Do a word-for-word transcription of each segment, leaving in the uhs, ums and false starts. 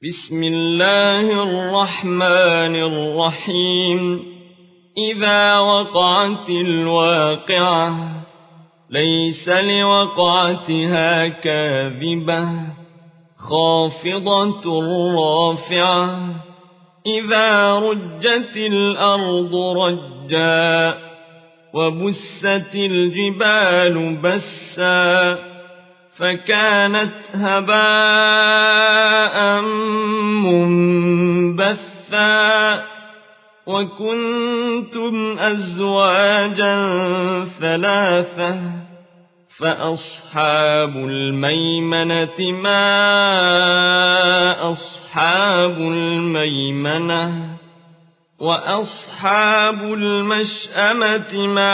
بسم الله الرحمن الرحيم إذا وقعت الواقعة ليس لوقعتها كاذبة خافضة رافعة إذا رجت الأرض رجا وبست الجبال بسا فكانت هباء منبثا وكنتم أزواجا ثلاثة فأصحاب الميمنة ما أصحاب الميمنة وأصحاب المشأمة ما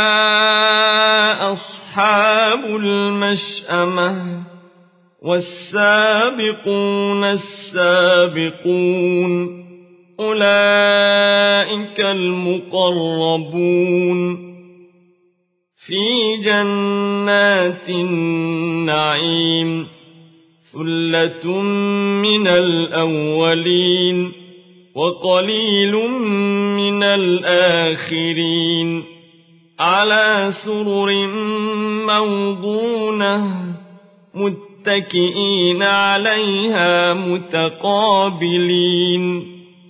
أصحاب المشأمة والسابقون السابقون أولئك المقربون في جنات النعيم ثلة من الأولين وقليل من الآخرين على سرر موضونة متكئين عليها متقابلين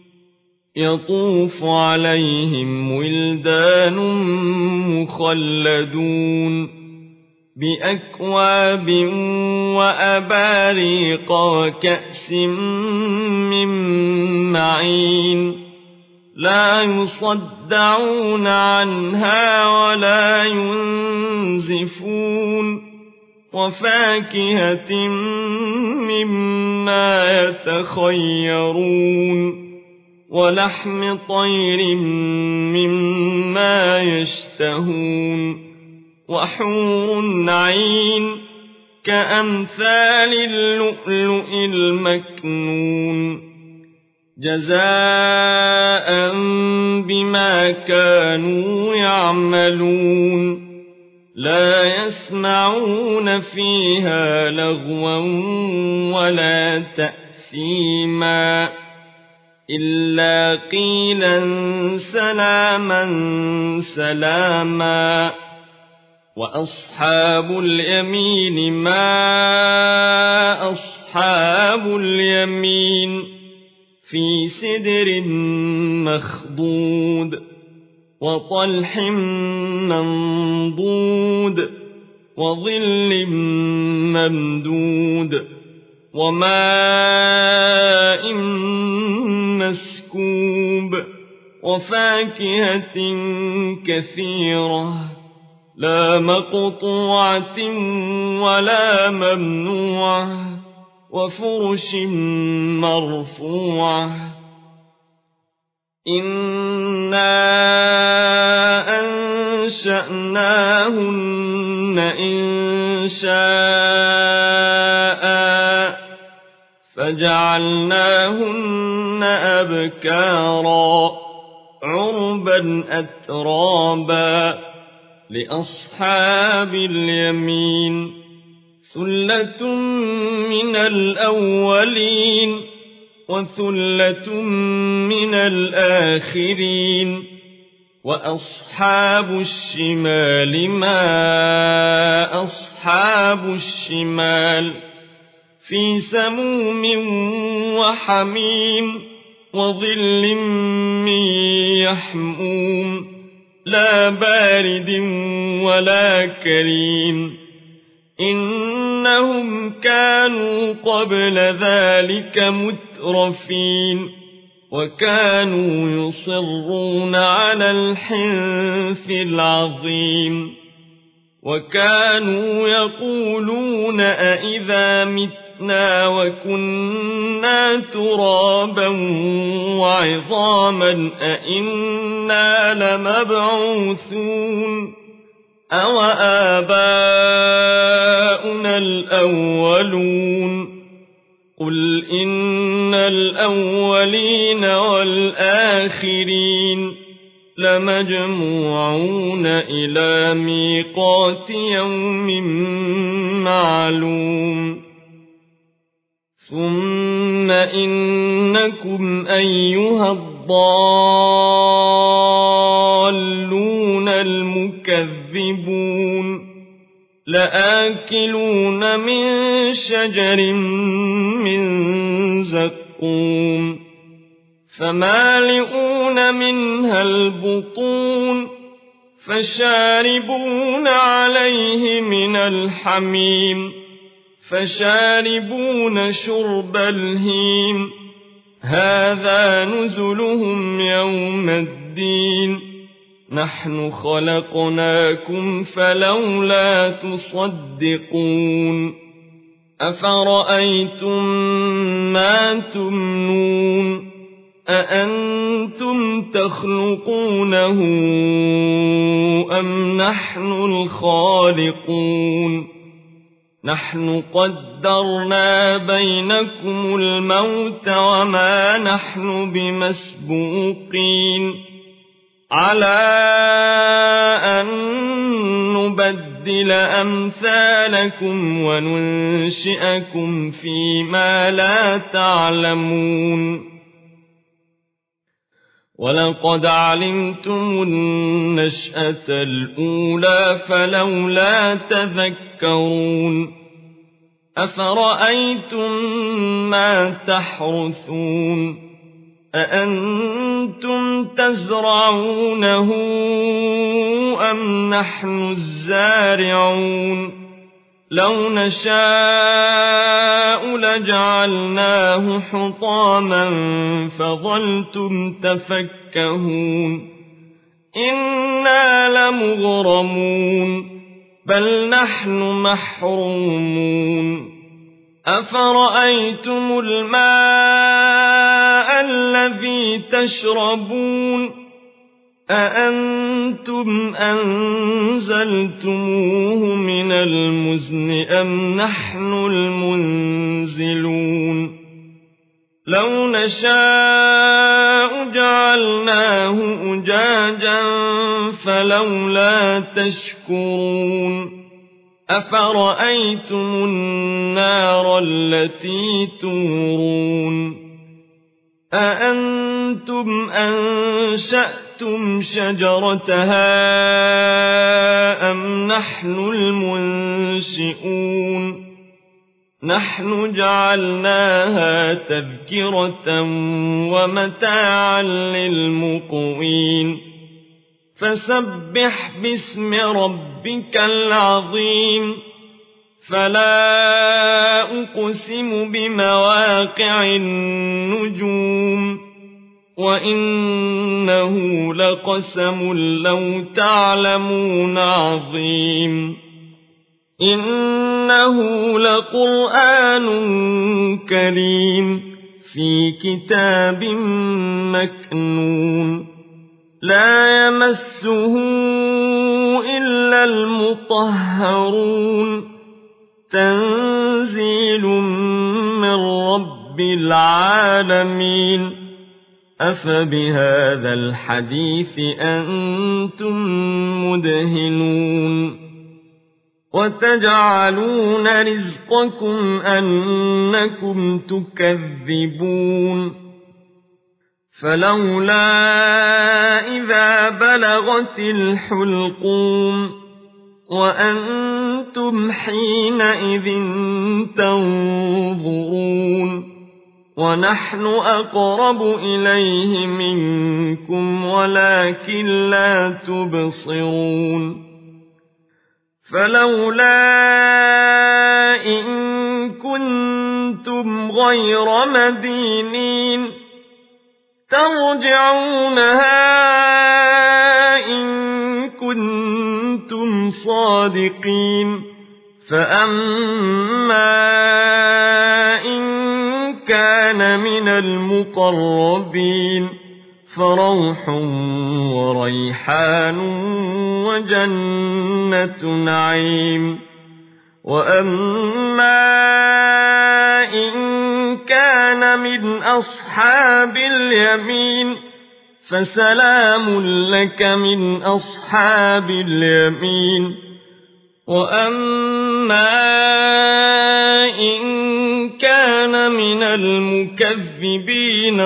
يطوف عليهم ولدان مخلدون بأكواب وأباريق وكأس من معين لا يصدعون عنها ولا ينزفون وفاكهة مما يتخيرون ولحم طير مما يشتهون وحور عين كأمثال اللؤلؤ المكنون جزاء بما كانوا يعملون لا يسمعون فيها لغوا ولا تأثيما إلا قيلا سلاما سلاما وأصحاب اليمين ما أصحاب اليمين في سدر مخضود وطلح منضود وظل ممدود وماء مسكوب وفاكهة كثيرة لا مقطوعة ولا ممنوعة وفرش مرفوعة إنا أنشأناهن إنشاء فجعلناهن أبكارا عربا أترابا لأصحاب اليمين ثلة من الأولين وثلة من الآخرين وأصحاب الشمال ما أصحاب الشمال في سموم وحميم وظل من يحموم لا بارد ولا كريم إنهم كانوا قبل ذلك مترفين وكانوا يصرون على الحنث العظيم وكانوا يقولون أئذا متنا وكنا ترابا وعظاما أئنا لمبعوثون أو آباؤنا الأولون قل إن الأولين والآخرين لمجموعون إلى ميقات يوم معلوم ثم إنكم أيها الضالون المكذبون لآكلون من شجر من زقوم فمالئون منها البطون فشاربون عليه من الحميم فشاربون شرب الهيم هذا نزلهم يوم الدين نحن خلقناكم فلولا تصدقون أفرأيتم ما تمنون أأنتم تخلقونه أم نحن الخالقون نحن قدرنا بينكم الموت وما نحن بمسبوقين على أن نبدل أمثالكم وننشئكم فيما لا تعلمون ولقد علمتم النشأة الأولى فلولا تذكرون أفرأيتم ما تحرثون أأنتم تزرعونه أم نحن الزارعون لو نشاء لجعلناه حطاما فظلتم تفكهون إنا لمغرمون بل نحن محرومون أفرأيتم الماء الذي تشربون أأنتم أنزلتموه من المزن أم نحن المنزلون لو نشاء جعلناه أجاجا فلولا تشكرون أفرأيتم النار التي تورون أأنتم أنشأتم شجرتها أم نحن المنشئون نحن جعلناها تذكرة ومتاعا للمقوين فسبح باسم ربك العظيم فلا أقسم بمواقع النجوم وإنه لقسم لو تعلمون عظيم إنه لقرآن كريم في كتاب مكنون لا يمسه إلا المطهرون تنزيل من رب العالمين أفبهذا الحديث أنتم مدهنون وتجعلون رزقكم أنكم تكذبون فلولا إذا بلغت الحلقوم وأنتم حينئذ تنظرون ونحن أقرب إليه منكم ولكن لا تبصرون فلولا إن كنتم غير مدينين ترجعونها إن كنتم صادقين فأما إن كان من المقربين فروح وريحان وجنة نعيم وأما إن كان من أصحاب اليمين فسلام لك من أصحاب اليمين وأما إن كان من المكذبين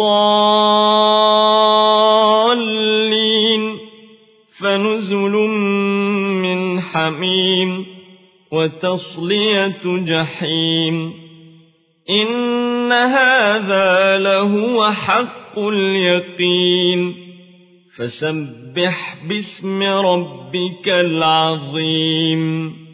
الضالين فنزل من حميم وتصلية جحيم إن هذا لهو حق اليقين فسبح باسم ربك العظيم